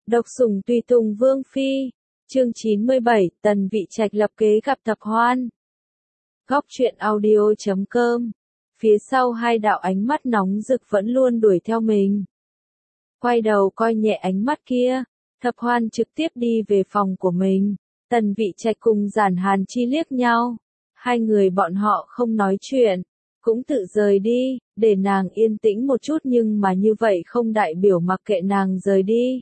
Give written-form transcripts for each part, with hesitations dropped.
Độc sủng tùy tùng Vương Phi, chương 97, Tần Vị Trạch lập kế gặp Thập Hoan. Góc truyện audio.com. Phía sau hai đạo ánh mắt nóng rực vẫn luôn đuổi theo mình. Quay đầu coi nhẹ ánh mắt kia, Thập Hoan trực tiếp đi về phòng của mình. Tần Vị Trạch cùng Giản Hàn Chi liếc nhau. Hai người bọn họ không nói chuyện, cũng tự rời đi, để nàng yên tĩnh một chút, nhưng mà như vậy không đại biểu mặc kệ nàng rời đi.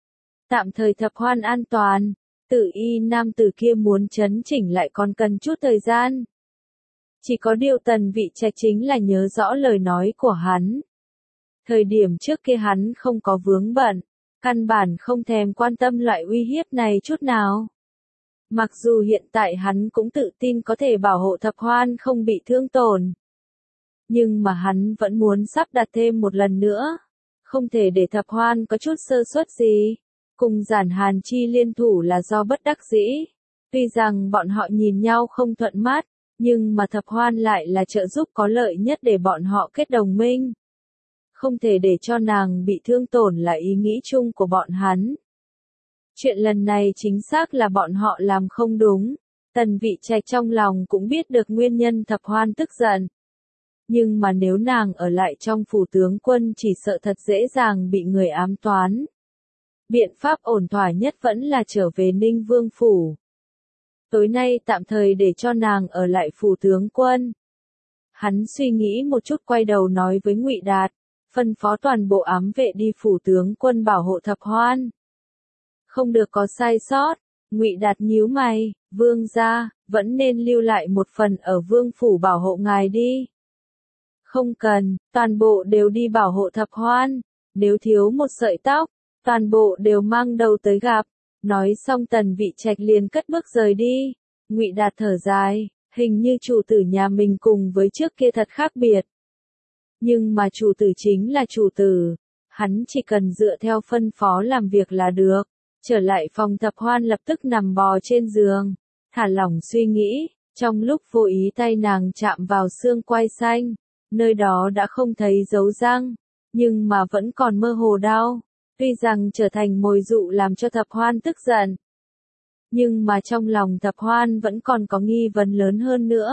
Tạm thời Thập Hoan an toàn, Tử Y nam tử kia muốn chấn chỉnh lại còn cần chút thời gian. Chỉ có điều Tần Vị Trạch chính là nhớ rõ lời nói của hắn. Thời điểm trước kia hắn không có vướng bận, căn bản không thèm quan tâm loại uy hiếp này chút nào. Mặc dù hiện tại hắn cũng tự tin có thể bảo hộ Thập Hoan không bị thương tổn. Nhưng mà hắn vẫn muốn sắp đặt thêm một lần nữa. Không thể để Thập Hoan có chút sơ suất gì. Cùng Giản Hàn Chi liên thủ là do bất đắc dĩ. Tuy rằng bọn họ nhìn nhau không thuận mắt, nhưng mà Thập Hoan lại là trợ giúp có lợi nhất để bọn họ kết đồng minh. Không thể để cho nàng bị thương tổn là ý nghĩ chung của bọn hắn. Chuyện lần này chính xác là bọn họ làm không đúng. Tần Vị Trạch trong lòng cũng biết được nguyên nhân Thập Hoan tức giận. Nhưng mà nếu nàng ở lại trong phủ tướng quân chỉ sợ thật dễ dàng bị người ám toán. Biện pháp ổn thỏa nhất vẫn là trở về Ninh Vương phủ. Tối nay tạm thời để cho nàng ở lại phủ tướng quân. Hắn suy nghĩ một chút quay đầu nói với Ngụy Đạt, phân phó toàn bộ ám vệ đi phủ tướng quân bảo hộ Thập Hoan. Không được có sai sót. Ngụy Đạt nhíu mày, Vương gia, vẫn nên lưu lại một phần ở Vương phủ bảo hộ ngài đi. Không cần, toàn bộ đều đi bảo hộ Thập Hoan. Nếu thiếu một sợi tóc, toàn bộ đều mang đầu tới gặp. Nói xong Tần Vị Trạch liền cất bước rời đi. Ngụy Đạt thở dài, hình như chủ tử nhà mình cùng với trước kia thật khác biệt. Nhưng mà chủ tử chính là chủ tử. Hắn chỉ cần dựa theo phân phó làm việc là được. Trở lại phòng Thập Hoan lập tức nằm bò trên giường. Thả lỏng suy nghĩ. Trong lúc vô ý tay nàng chạm vào xương quai xanh. Nơi đó đã không thấy dấu răng. Nhưng mà vẫn còn mơ hồ đau. Tuy rằng trở thành mồi dụ làm cho Thập Hoan tức giận. Nhưng mà trong lòng Thập Hoan vẫn còn có nghi vấn lớn hơn nữa.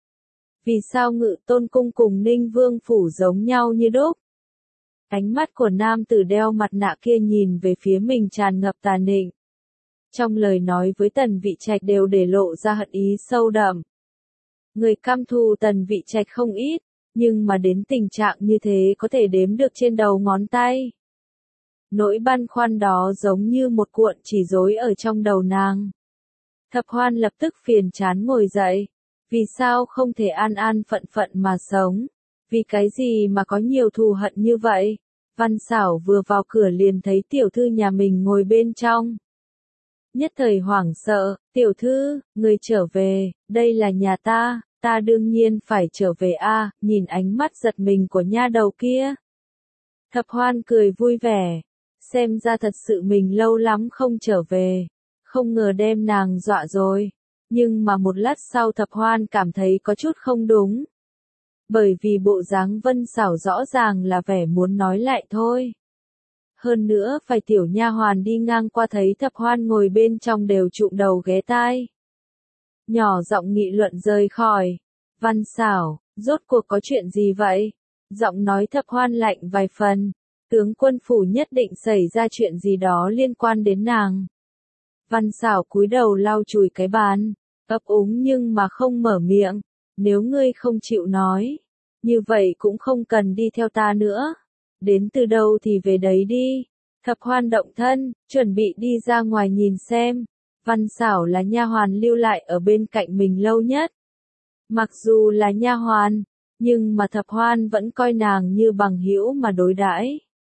Vì sao Ngự Tôn cung cùng Ninh Vương phủ giống nhau như đúc? Ánh mắt của nam tử đeo mặt nạ kia nhìn về phía mình tràn ngập tà nịnh. Trong lời nói với Tần Vị Trạch đều để lộ ra hận ý sâu đậm. Người căm thù Tần Vị Trạch không ít, nhưng mà đến tình trạng như thế có thể đếm được trên đầu ngón tay. Nỗi băn khoăn đó giống như một cuộn chỉ rối ở trong đầu nàng. Thập Hoan lập tức phiền chán ngồi dậy. Vì sao không thể an an phận phận mà sống? Vì cái gì mà có nhiều thù hận như vậy? Văn Xảo vừa vào cửa liền thấy tiểu thư nhà mình ngồi bên trong. Nhất thời hoảng sợ, tiểu thư, người trở về, đây là nhà ta đương nhiên phải trở về a. Nhìn ánh mắt giật mình của nha đầu kia. Thập Hoan cười vui vẻ. Xem ra thật sự mình lâu lắm không trở về. Không ngờ đem nàng dọa rồi. Nhưng mà một lát sau Thập Hoan cảm thấy có chút không đúng. Bởi vì bộ dáng Vân Xảo rõ ràng là vẻ muốn nói lại thôi. Hơn nữa phải tiểu nha hoàn đi ngang qua thấy Thập Hoan ngồi bên trong đều trụm đầu ghé tai. Nhỏ giọng nghị luận rời khỏi. Văn Xảo, rốt cuộc có chuyện gì vậy? Giọng nói Thập Hoan lạnh vài phần. Tướng quân phủ nhất định xảy ra chuyện gì đó liên quan đến nàng. Văn Xảo cúi đầu lau chùi cái bàn, ấp úng nhưng mà không mở miệng. Nếu ngươi không chịu nói, như vậy cũng không cần đi theo ta nữa. Đến từ đâu thì về đấy đi. Thập Hoan động thân, chuẩn bị đi ra ngoài nhìn xem. Văn Xảo là nha hoàn lưu lại ở bên cạnh mình lâu nhất. Mặc dù là nha hoàn, nhưng mà Thập Hoan vẫn coi nàng như bằng hữu mà đối đãi.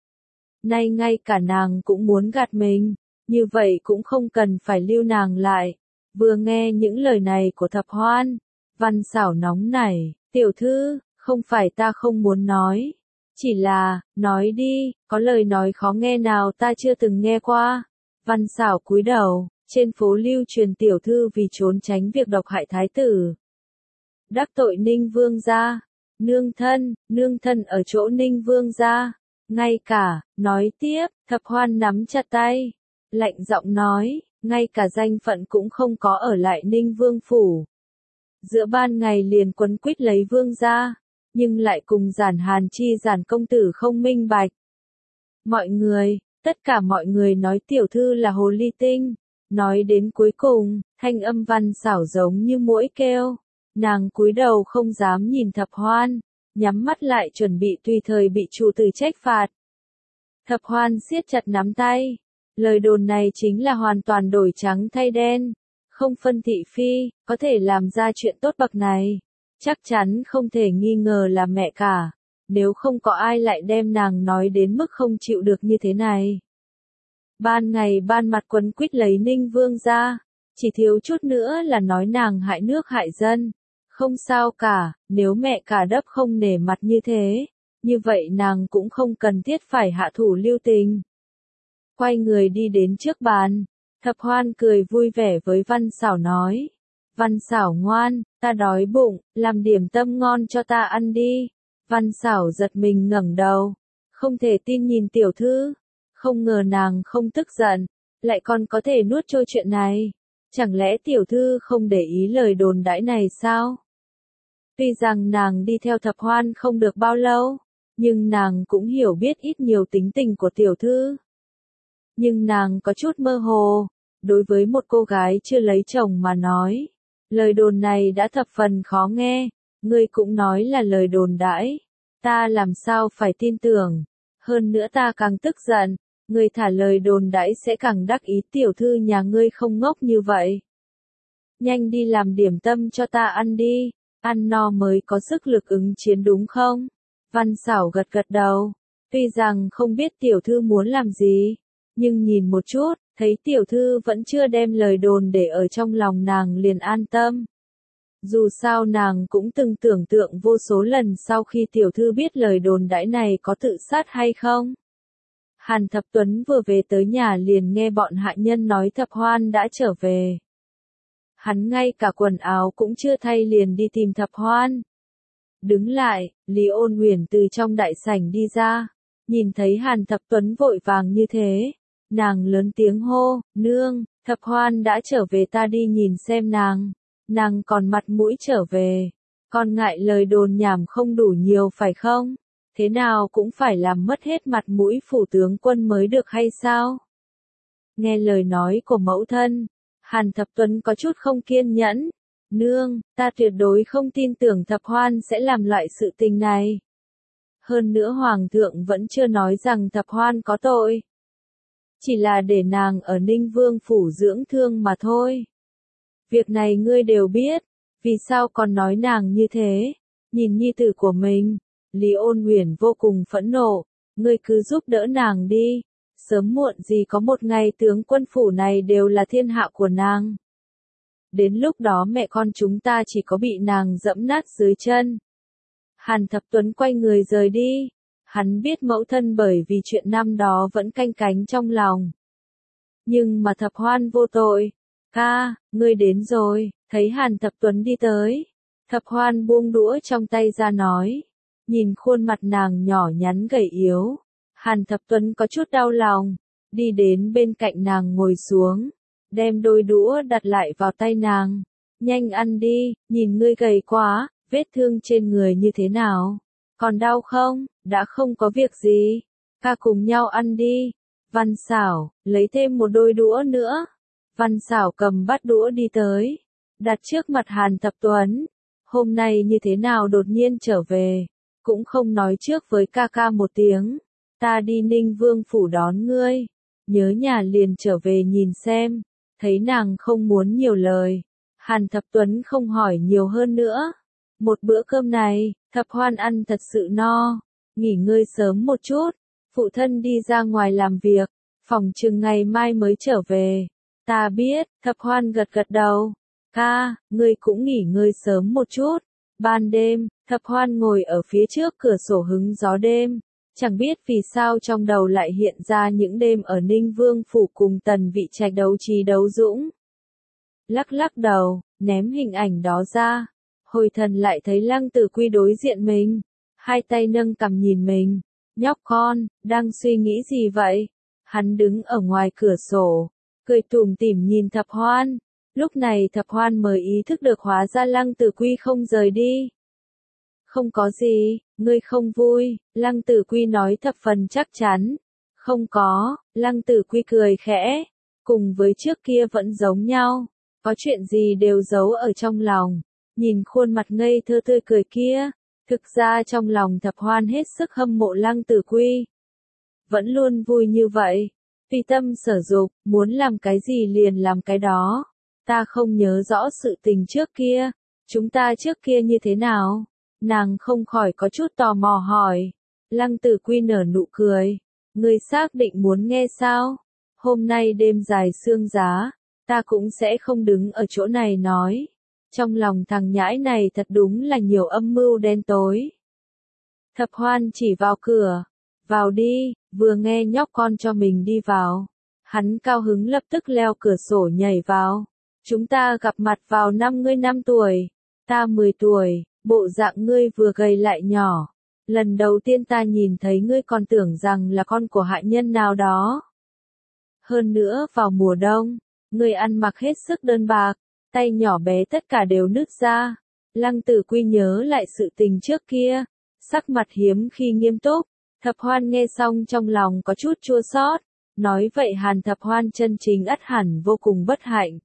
Nay ngay cả nàng cũng muốn gạt mình, như vậy cũng không cần phải lưu nàng lại. Vừa nghe những lời này của Thập Hoan, Văn Xảo nóng nảy, tiểu thư, không phải ta không muốn nói. Chỉ là, nói đi, có lời nói khó nghe nào ta chưa từng nghe qua. Văn Xảo cúi đầu, trên phố lưu truyền tiểu thư vì trốn tránh việc độc hại thái tử. Đắc tội Ninh Vương gia, nương thân ở chỗ Ninh Vương gia. Ngay cả, nói tiếp, Thập Hoan nắm chặt tay, lạnh giọng nói, ngay cả danh phận cũng không có ở lại Ninh Vương phủ. Giữa ban ngày liền quấn quýt lấy vương gia, nhưng lại cùng Giản Hàn Chi Giản công tử không minh bạch. Mọi người, tất cả mọi người nói tiểu thư là hồ ly tinh, nói đến cuối cùng, thanh âm Văn Xảo giống như muỗi kêu, nàng cúi đầu không dám nhìn Thập Hoan, nhắm mắt lại chuẩn bị tùy thời bị chủ tử trách phạt. Thập Hoan siết chặt nắm tay, lời đồn này chính là hoàn toàn đổi trắng thay đen, không phân thị phi, có thể làm ra chuyện tốt bậc này, chắc chắn không thể nghi ngờ là mẹ cả, nếu không có ai lại đem nàng nói đến mức không chịu được như thế này. Ban ngày ban mặt quấn quýt lấy Ninh Vương ra, chỉ thiếu chút nữa là nói nàng hại nước hại dân. Không sao cả, nếu mẹ cả đấp không nể mặt như thế, như vậy nàng cũng không cần thiết phải hạ thủ lưu tình. Quay người đi đến trước bàn, Thập Hoan cười vui vẻ với Văn Xảo nói. Văn Xảo ngoan, ta đói bụng, làm điểm tâm ngon cho ta ăn đi. Văn Xảo giật mình ngẩng đầu, không thể tin nhìn tiểu thư, không ngờ nàng không tức giận, lại còn có thể nuốt trôi chuyện này. Chẳng lẽ tiểu thư không để ý lời đồn đãi này sao? Tuy rằng nàng đi theo Thập Hoan không được bao lâu, nhưng nàng cũng hiểu biết ít nhiều tính tình của tiểu thư. Nhưng nàng có chút mơ hồ, đối với một cô gái chưa lấy chồng mà nói, lời đồn này đã thập phần khó nghe, ngươi cũng nói là lời đồn đãi, ta làm sao phải tin tưởng, hơn nữa ta càng tức giận, ngươi thả lời đồn đãi sẽ càng đắc ý tiểu thư nhà ngươi không ngốc như vậy. Nhanh đi làm điểm tâm cho ta ăn đi, ăn no mới có sức lực ứng chiến đúng không? Văn Xảo gật gật đầu, tuy rằng không biết tiểu thư muốn làm gì, nhưng nhìn một chút, thấy tiểu thư vẫn chưa đem lời đồn để ở trong lòng nàng liền an tâm. Dù sao nàng cũng từng tưởng tượng vô số lần sau khi tiểu thư biết lời đồn đãi này có tự sát hay không. Hàn Thập Tuấn vừa về tới nhà liền nghe bọn hạ nhân nói Thập Hoan đã trở về. Hắn ngay cả quần áo cũng chưa thay liền đi tìm Thập Hoan. Đứng lại, Lý Ôn Huyền từ trong đại sảnh đi ra, nhìn thấy Hàn Thập Tuấn vội vàng như thế, nàng lớn tiếng hô, nương, Thập Hoan đã trở về ta đi nhìn xem nàng còn mặt mũi trở về, còn ngại lời đồn nhảm không đủ nhiều phải không? Thế nào cũng phải làm mất hết mặt mũi phủ tướng quân mới được hay sao? Nghe lời nói của mẫu thân, Hàn Thập Tuấn có chút không kiên nhẫn. Nương, ta tuyệt đối không tin tưởng Thập Hoan sẽ làm loại sự tình này. Hơn nữa Hoàng thượng vẫn chưa nói rằng Thập Hoan có tội. Chỉ là để nàng ở Ninh Vương phủ dưỡng thương mà thôi. Việc này ngươi đều biết, vì sao còn nói nàng như thế? Nhìn nhi tử của mình, Lý Ôn Huyền vô cùng phẫn nộ, ngươi cứ giúp đỡ nàng đi. Sớm muộn gì có một ngày tướng quân phủ này đều là thiên hạ của nàng. Đến lúc đó mẹ con chúng ta chỉ có bị nàng dẫm nát dưới chân. Hàn Thập Tuấn quay người rời đi. Hắn biết mẫu thân bởi vì chuyện năm đó vẫn canh cánh trong lòng. Nhưng mà Thập Hoan vô tội. Ca, ngươi đến rồi, thấy Hàn Thập Tuấn đi tới. Thập Hoan buông đũa trong tay ra nói. Nhìn khuôn mặt nàng nhỏ nhắn gầy yếu. Hàn Thập Tuấn có chút đau lòng. Đi đến bên cạnh nàng ngồi xuống. Đem đôi đũa đặt lại vào tay nàng. Nhanh ăn đi, nhìn ngươi gầy quá, vết thương trên người như thế nào? Còn đau không? Đã không có việc gì. Ca cùng nhau ăn đi. Văn Xảo, lấy thêm một đôi đũa nữa. Văn Xảo cầm bát đũa đi tới. Đặt trước mặt Hàn Thập Tuấn. Hôm nay như thế nào đột nhiên trở về. Cũng không nói trước với ca ca một tiếng. Ta đi Ninh Vương phủ đón ngươi. Nhớ nhà liền trở về nhìn xem. Thấy nàng không muốn nhiều lời. Hàn Thập Tuấn không hỏi nhiều hơn nữa. Một bữa cơm này, Thập Hoan ăn thật sự no. Nghỉ ngơi sớm một chút. Phụ thân đi ra ngoài làm việc. Phòng chừng ngày mai mới trở về. Ta biết, Thập Hoan gật gật đầu. Ca, ngươi cũng nghỉ ngơi sớm một chút. Ban đêm, Thập Hoan ngồi ở phía trước cửa sổ hứng gió đêm. Chẳng biết vì sao trong đầu lại hiện ra những đêm ở Ninh Vương phủ cùng Tần Vị Trạch đấu trí đấu dũng. Lắc lắc đầu, ném hình ảnh đó ra. Hồi thần lại thấy Lăng Tử Quy đối diện mình. Hai tay nâng cằm nhìn mình. Nhóc con, đang suy nghĩ gì vậy? Hắn đứng ở ngoài cửa sổ, cười tủm tỉm nhìn Thập Hoan. Lúc này Thập Hoan mới ý thức được hóa ra Lăng Tử Quy không rời đi. Không có gì, ngươi không vui, Lăng Tử Quy nói thập phần chắc chắn. Không có, Lăng Tử Quy cười khẽ, cùng với trước kia vẫn giống nhau, có chuyện gì đều giấu ở trong lòng. Nhìn khuôn mặt ngây thơ tươi cười kia, thực ra trong lòng Thập Hoan hết sức hâm mộ Lăng Tử Quy. Vẫn luôn vui như vậy, tùy tâm sở dục, muốn làm cái gì liền làm cái đó. Ta không nhớ rõ sự tình trước kia, chúng ta trước kia như thế nào? Nàng không khỏi có chút tò mò hỏi. Lăng Tử Quy nở nụ cười. Ngươi xác định muốn nghe sao? Hôm nay đêm dài sương giá, ta cũng sẽ không đứng ở chỗ này nói. Trong lòng thằng nhãi này thật đúng là nhiều âm mưu đen tối. Thập Hoan chỉ vào cửa. Vào đi, vừa nghe nhóc con cho mình đi vào. Hắn cao hứng lập tức leo cửa sổ nhảy vào. Chúng ta gặp mặt vào năm ngươi 5 tuổi, ta 10 tuổi, bộ dạng ngươi vừa gầy lại nhỏ. Lần đầu tiên ta nhìn thấy ngươi còn tưởng rằng là con của hạ nhân nào đó. Hơn nữa vào mùa đông, ngươi ăn mặc hết sức đơn bạc, tay nhỏ bé tất cả đều nứt ra. Lăng Tử Quy nhớ lại sự tình trước kia, sắc mặt hiếm khi nghiêm túc. Thập Hoan nghe xong trong lòng có chút chua xót, nói vậy Hàn Thập Hoan chân chính ắt hẳn vô cùng bất hạnh.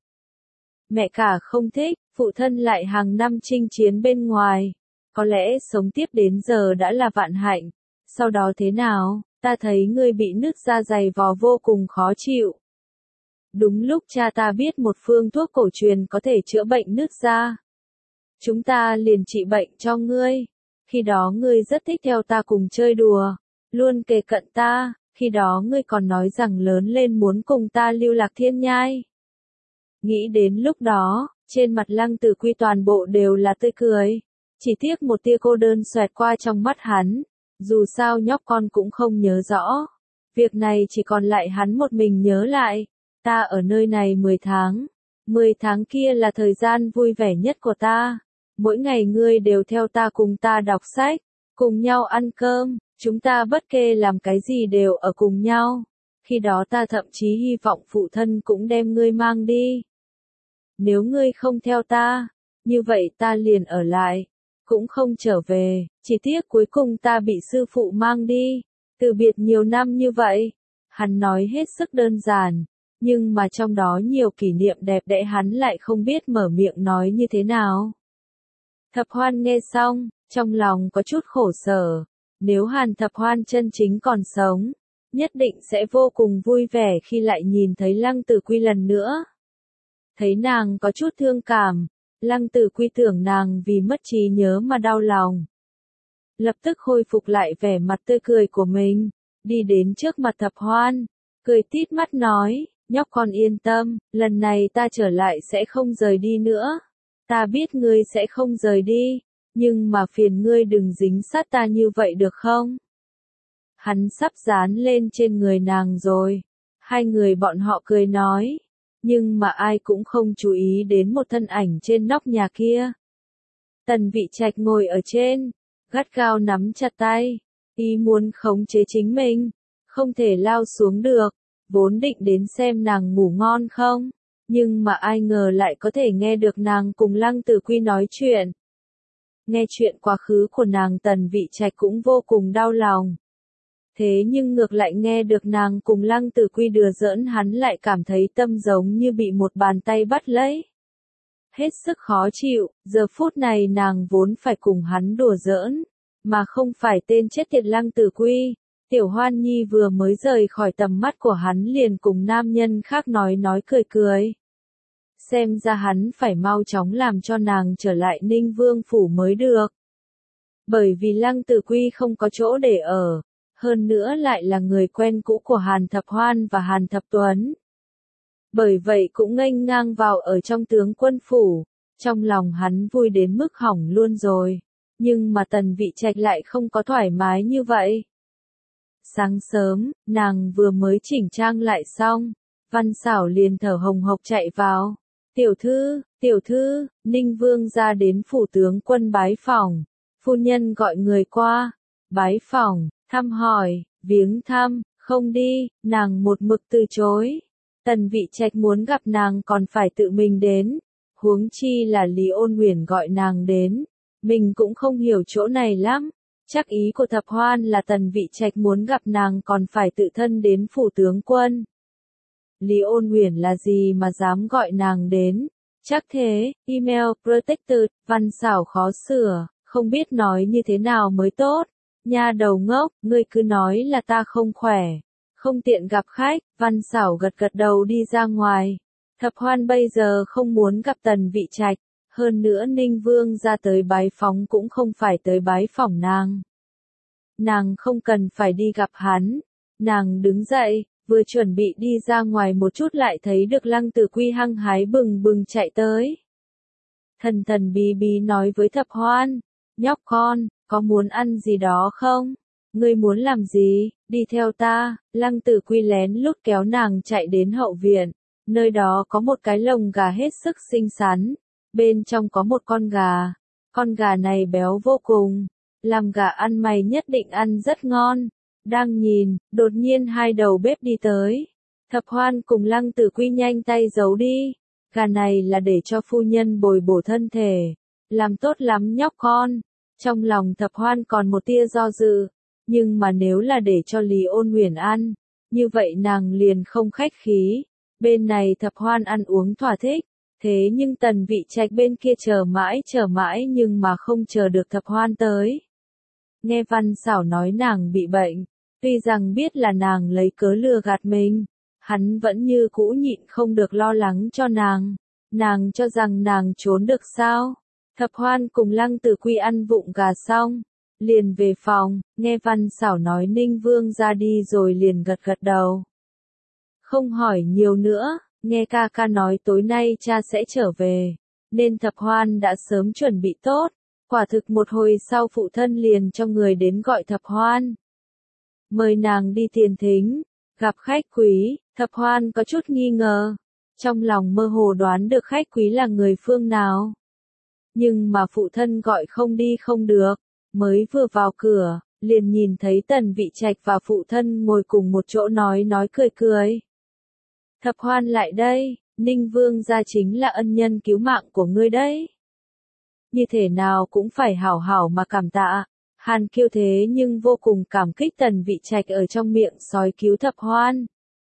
Mẹ cả không thích, phụ thân lại hàng năm chinh chiến bên ngoài. Có lẽ sống tiếp đến giờ đã là vạn hạnh. Sau đó thế nào, ta thấy ngươi bị nứt da dày vò vô cùng khó chịu. Đúng lúc cha ta biết một phương thuốc cổ truyền có thể chữa bệnh nứt da. Chúng ta liền trị bệnh cho ngươi. Khi đó ngươi rất thích theo ta cùng chơi đùa, luôn kề cận ta, khi đó ngươi còn nói rằng lớn lên muốn cùng ta lưu lạc thiên nhai. Nghĩ đến lúc đó, trên mặt Lăng Tử Quy toàn bộ đều là tươi cười. Chỉ tiếc một tia cô đơn xoẹt qua trong mắt hắn. Dù sao nhóc con cũng không nhớ rõ. Việc này chỉ còn lại hắn một mình nhớ lại. Ta ở nơi này 10 tháng. 10 tháng kia là thời gian vui vẻ nhất của ta. Mỗi ngày ngươi đều theo ta cùng ta đọc sách, cùng nhau ăn cơm, chúng ta bất kể làm cái gì đều ở cùng nhau. Khi đó ta thậm chí hy vọng phụ thân cũng đem ngươi mang đi. Nếu ngươi không theo ta, như vậy ta liền ở lại, cũng không trở về, chỉ tiếc cuối cùng ta bị sư phụ mang đi, từ biệt nhiều năm như vậy. Hắn nói hết sức đơn giản, nhưng mà trong đó nhiều kỷ niệm đẹp đẽ hắn lại không biết mở miệng nói như thế nào. Thập Hoan nghe xong, trong lòng có chút khổ sở, nếu Hàn Thập Hoan chân chính còn sống, nhất định sẽ vô cùng vui vẻ khi lại nhìn thấy Lăng Tử Quy lần nữa. Thấy nàng có chút thương cảm, Lăng Tử Quy tưởng nàng vì mất trí nhớ mà đau lòng. Lập tức khôi phục lại vẻ mặt tươi cười của mình, đi đến trước mặt Thập Hoan, cười tít mắt nói, nhóc con yên tâm, lần này ta trở lại sẽ không rời đi nữa. Ta biết ngươi sẽ không rời đi, nhưng mà phiền ngươi đừng dính sát ta như vậy được không? Hắn sắp dán lên trên người nàng rồi. Hai người bọn họ cười nói. Nhưng mà ai cũng không chú ý đến một thân ảnh trên nóc nhà kia. Tần Vị Trạch ngồi ở trên, gắt gao nắm chặt tay, ý muốn khống chế chính mình, không thể lao xuống được, vốn định đến xem nàng ngủ ngon không, nhưng mà ai ngờ lại có thể nghe được nàng cùng Lăng Tử Quy nói chuyện. Nghe chuyện quá khứ của nàng Tần Vị Trạch cũng vô cùng đau lòng. Thế nhưng ngược lại nghe được nàng cùng Lăng Tử Quy đùa giỡn hắn lại cảm thấy tâm giống như bị một bàn tay bắt lấy. Hết sức khó chịu, giờ phút này nàng vốn phải cùng hắn đùa giỡn, mà không phải tên chết tiệt Lăng Tử Quy. Tiểu Hoan Nhi vừa mới rời khỏi tầm mắt của hắn liền cùng nam nhân khác nói cười cười. Xem ra hắn phải mau chóng làm cho nàng trở lại Ninh Vương Phủ mới được. Bởi vì Lăng Tử Quy không có chỗ để ở. Hơn nữa lại là người quen cũ của Hàn Thập Hoan và Hàn Thập Tuấn. Bởi vậy cũng nghênh ngang vào ở trong tướng quân phủ, trong lòng hắn vui đến mức hỏng luôn rồi. Nhưng mà Tần Vị Trạch lại không có thoải mái như vậy. Sáng sớm, nàng vừa mới chỉnh trang lại xong, Văn Xảo liền thở hồng hộc chạy vào. Tiểu thư, Ninh Vương ra đến phủ tướng quân bái phỏng, phu nhân gọi người qua. Bái phỏng, Thăm hỏi, viếng thăm, không đi, nàng một mực từ chối. Tần Vị Trạch muốn gặp nàng còn phải tự mình đến, huống chi là Lý Ôn Huyền gọi nàng đến, mình cũng không hiểu chỗ này lắm. Chắc ý của Thập Hoan là Tần Vị Trạch muốn gặp nàng còn phải tự thân đến phủ tướng quân. Lý Ôn Huyền là gì mà dám gọi nàng đến? Chắc thế, email protected, văn xảo khó sửa, không biết nói như thế nào mới tốt. Nha đầu ngốc, ngươi cứ nói là ta không khỏe, không tiện gặp khách. Văn xảo gật gật đầu đi ra ngoài. Thập Hoan bây giờ không muốn gặp Tần Vị Trạch, hơn nữa Ninh Vương ra tới bái phóng cũng không phải tới bái phỏng nàng. Nàng không cần phải đi gặp hắn. Nàng đứng dậy, vừa chuẩn bị đi ra ngoài một chút lại thấy được Lăng Tử Quy hăng hái bừng bừng chạy tới. Thần thần bí bí nói với Thập Hoan, nhóc con, có muốn ăn gì đó không? Ngươi muốn làm gì? Đi theo ta. Lăng Tử Quy lén lút kéo nàng chạy đến hậu viện. Nơi đó có một cái lồng gà hết sức xinh xắn. Bên trong có một con gà. Con gà này béo vô cùng. Làm gà ăn mày nhất định ăn rất ngon. Đang nhìn, đột nhiên hai đầu bếp đi tới. Thập Hoan cùng Lăng Tử Quy nhanh tay giấu đi. Gà này là để cho phu nhân bồi bổ thân thể. Làm tốt lắm nhóc con. Trong lòng Thập Hoan còn một tia do dự. Nhưng mà nếu là để cho Lý Ôn Huyền ăn, như vậy nàng liền không khách khí. Bên này Thập Hoan ăn uống thỏa thích. Thế nhưng Tần Vị Trạch bên kia chờ mãi nhưng mà không chờ được Thập Hoan tới. Nghe Văn Xảo nói nàng bị bệnh, tuy rằng biết là nàng lấy cớ lừa gạt mình, hắn vẫn như cũ nhịn không được lo lắng cho nàng. Nàng cho rằng nàng trốn được sao? Thập Hoan cùng Lăng Tử Quy ăn vụng gà xong, liền về phòng, nghe Văn Xảo nói Ninh Vương ra đi rồi liền gật gật đầu. Không hỏi nhiều nữa, nghe ca ca nói tối nay cha sẽ trở về, nên Thập Hoan đã sớm chuẩn bị tốt. Quả thực một hồi sau phụ thân liền cho người đến gọi Thập Hoan. Mời nàng đi tiền thính, gặp khách quý. Thập Hoan có chút nghi ngờ, trong lòng mơ hồ đoán được khách quý là người phương nào. Nhưng mà phụ thân gọi không đi không được, mới vừa vào cửa, liền nhìn thấy Tần Vị Trạch và phụ thân ngồi cùng một chỗ nói cười cười. Thập Hoan lại đây, Ninh Vương gia chính là ân nhân cứu mạng của ngươi đấy. Như thế nào cũng phải hảo hảo mà cảm tạ. Hàn Kiêu thế nhưng vô cùng cảm kích Tần Vị Trạch ở trong miệng sói cứu Thập Hoan.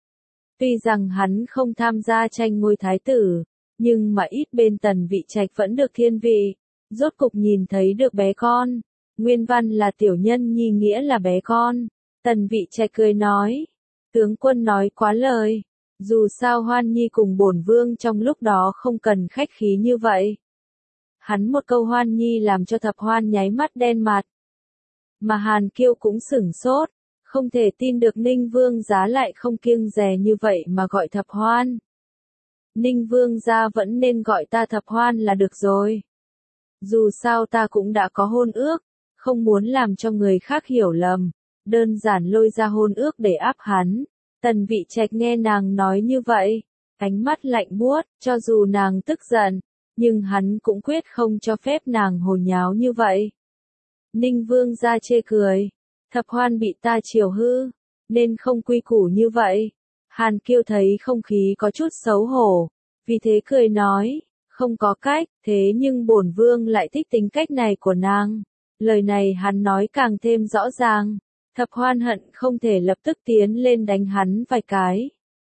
Tuy rằng hắn không tham gia tranh ngôi thái tử, nhưng mà ít bên Tần Vị Trạch vẫn được thiên vị. Rốt cục nhìn thấy được bé con. Nguyên văn là tiểu nhân nhi nghĩa là bé con. Tần Vị Trạch cười nói. Tướng quân nói quá lời. Dù sao Hoan Nhi cùng bổn vương trong lúc đó không cần khách khí như vậy. Hắn một câu Hoan Nhi làm cho Thập Hoan nháy mắt đen mặt. Mà Hàn Kiêu cũng sửng sốt, không thể tin được Ninh Vương giá lại không kiêng dè như vậy mà gọi Thập Hoan. Ninh Vương gia vẫn nên gọi ta Thập Hoan là được rồi. Dù sao ta cũng đã có hôn ước, không muốn làm cho người khác hiểu lầm, đơn giản lôi ra hôn ước để áp hắn. Tần Vị Trạch nghe nàng nói như vậy, ánh mắt lạnh buốt, cho dù nàng tức giận, nhưng hắn cũng quyết không cho phép nàng hồ nháo như vậy. Ninh Vương gia chê cười, Thập Hoan bị ta chiều hư, nên không quy củ như vậy. Hàn Kiêu thấy không khí có chút xấu hổ, vì thế cười nói, không có cách, thế nhưng bổn vương lại thích tính cách này của nàng. Lời này hắn nói càng thêm rõ ràng. Thập Hoan hận không thể lập tức tiến lên đánh hắn vài cái.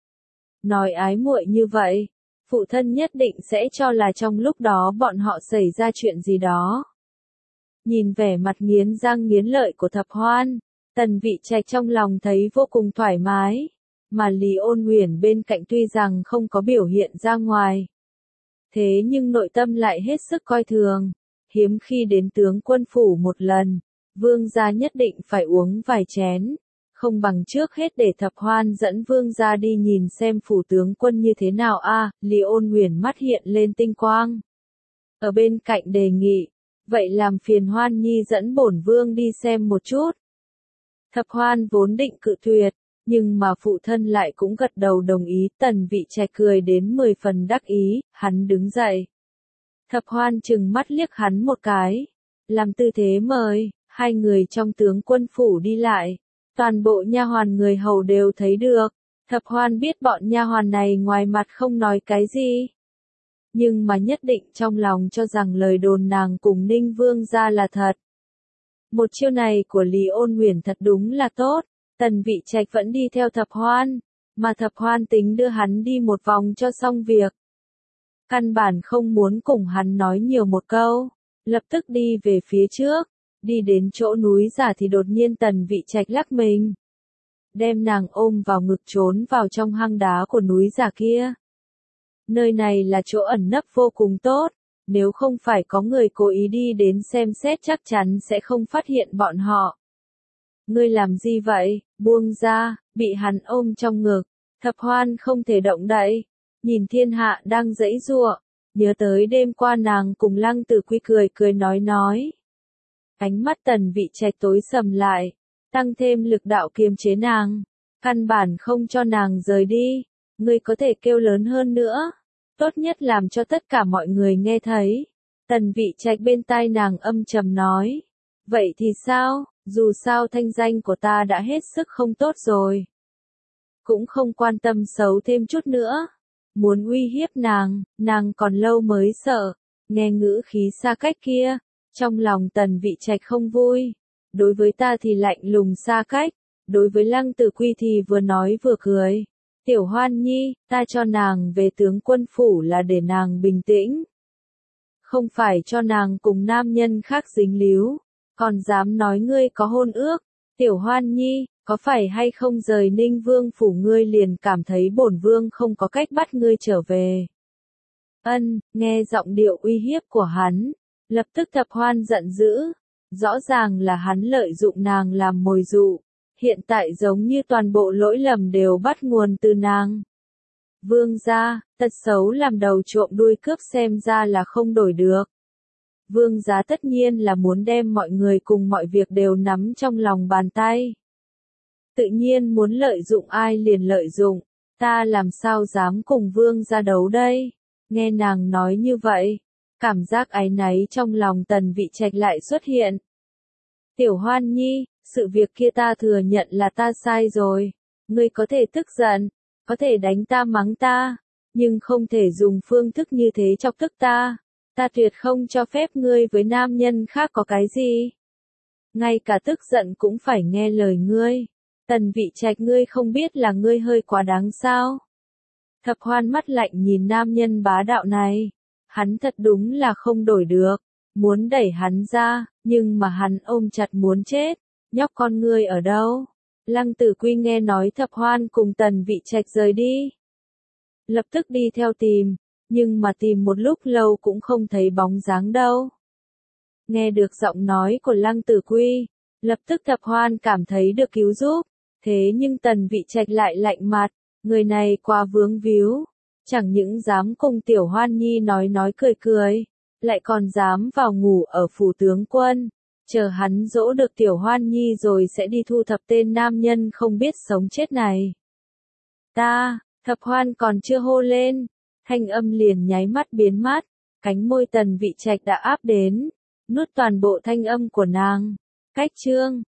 Nói ái muội như vậy, phụ thân nhất định sẽ cho là trong lúc đó bọn họ xảy ra chuyện gì đó. Nhìn vẻ mặt nghiến răng nghiến lợi của Thập Hoan, Tần Vị Trạch trong lòng thấy vô cùng thoải mái, mà Lý Ôn Huyền bên cạnh tuy rằng không có biểu hiện ra ngoài. Thế nhưng nội tâm lại hết sức coi thường, hiếm khi đến tướng quân phủ một lần. Vương gia nhất định phải uống vài chén, không bằng trước hết để Thập Hoan dẫn vương gia đi nhìn xem phủ tướng quân như thế nào a. Lý Ôn Huyền mắt hiện lên tinh quang. Ở bên cạnh đề nghị, vậy làm phiền Hoan Nhi dẫn bổn vương đi xem một chút. Thập Hoan vốn định cự tuyệt, nhưng mà phụ thân lại cũng gật đầu đồng ý. Tần Vị Trạch cười đến 10 phần đắc ý, hắn đứng dậy. Thập Hoan chừng mắt liếc hắn một cái, làm tư thế mời. Hai người trong tướng quân phủ đi lại, Toàn bộ nha hoàn người hầu đều thấy được, Thập Hoan biết bọn nha hoàn này ngoài mặt không nói cái gì. Nhưng mà nhất định trong lòng cho rằng lời đồn nàng cùng Ninh Vương gia là thật. Một chiêu này của Lý Ôn Huyền thật đúng là tốt, Tần Vị Trạch vẫn đi theo Thập Hoan, mà Thập Hoan tính đưa hắn đi một vòng cho xong việc. Căn bản không muốn cùng hắn nói nhiều một câu, lập tức đi về phía trước, đi đến chỗ núi giả thì đột nhiên Tần Vị Trạch lắc mình, đem nàng ôm vào ngực trốn vào trong hang đá của núi giả kia. Nơi này là chỗ ẩn nấp vô cùng tốt, nếu không phải có người cố ý đi đến xem xét chắc chắn sẽ không phát hiện bọn họ. Ngươi làm gì vậy, buông ra, bị hắn ôm trong ngực, Thập Hoan không thể động đậy, nhìn thiên hạ đang giãy giụa, nhớ tới đêm qua nàng cùng Lăng Tử Quy cười cười nói. Ánh mắt Tần Vị Trạch tối sầm lại, tăng thêm lực đạo kiềm chế nàng, căn bản không cho nàng rời đi, ngươi có thể kêu lớn hơn nữa, tốt nhất làm cho tất cả mọi người nghe thấy. Tần Vị Trạch bên tai nàng âm trầm nói, vậy thì sao, dù sao thanh danh của ta đã hết sức không tốt rồi. Cũng không quan tâm xấu thêm chút nữa, muốn uy hiếp nàng còn lâu mới sợ, nghe ngữ khí xa cách kia, trong lòng Tần Vị Trạch không vui, đối với ta thì lạnh lùng xa cách, đối với Lăng Tử Quy thì vừa nói vừa cười. Tiểu Hoan Nhi, ta cho nàng về tướng quân phủ là để nàng bình tĩnh. Không phải cho nàng cùng nam nhân khác dính líu, còn dám nói ngươi có hôn ước. Tiểu Hoan Nhi, có phải hay không rời Ninh Vương phủ ngươi liền cảm thấy bổn vương không có cách bắt ngươi trở về. Nghe giọng điệu uy hiếp của hắn, lập tức Thập Hoan giận dữ, rõ ràng là hắn lợi dụng nàng làm mồi dụ. Hiện tại giống như toàn bộ lỗi lầm đều bắt nguồn từ nàng. Vương gia, tật xấu làm đầu trộm đuôi cướp xem ra là không đổi được. Vương gia tất nhiên là muốn đem mọi người cùng mọi việc đều nắm trong lòng bàn tay. Tự nhiên muốn lợi dụng ai liền lợi dụng, ta làm sao dám cùng vương gia đấu đây. Nghe nàng nói như vậy, cảm giác áy náy trong lòng Tần Vị Trạch lại xuất hiện. Tiểu Hoan Nhi, sự việc kia ta thừa nhận là ta sai rồi, ngươi có thể tức giận, có thể đánh ta mắng ta, nhưng không thể dùng phương thức như thế chọc tức ta, ta tuyệt không cho phép ngươi với nam nhân khác có cái gì. Ngay cả tức giận cũng phải nghe lời ngươi, Tần Vị Trạch ngươi không biết là ngươi hơi quá đáng sao. Thập Hoan mắt lạnh nhìn nam nhân bá đạo này, hắn thật đúng là không đổi được, muốn đẩy hắn ra, nhưng mà hắn ôm chặt muốn chết. Nhóc con ngươi ở đâu? Lăng Tử Quy nghe nói Thập Hoan cùng Tần Vị Trạch rời đi. Lập tức đi theo tìm, nhưng mà tìm một lúc lâu cũng không thấy bóng dáng đâu. Nghe được giọng nói của Lăng Tử Quy, lập tức Thập Hoan cảm thấy được cứu giúp, thế nhưng Tần Vị Trạch lại lạnh mặt, người này quá vướng víu, chẳng những dám cùng Tiểu Hoan Nhi nói cười, lại còn dám vào ngủ ở phủ tướng quân. Chờ hắn dỗ được Tiểu Hoan Nhi rồi sẽ đi thu thập tên nam nhân không biết sống chết này. Thập Hoan còn chưa hô lên, thanh âm liền nháy mắt biến mất, cánh môi Tần Vị Trạch đã áp đến, nuốt toàn bộ thanh âm của nàng. Cách chương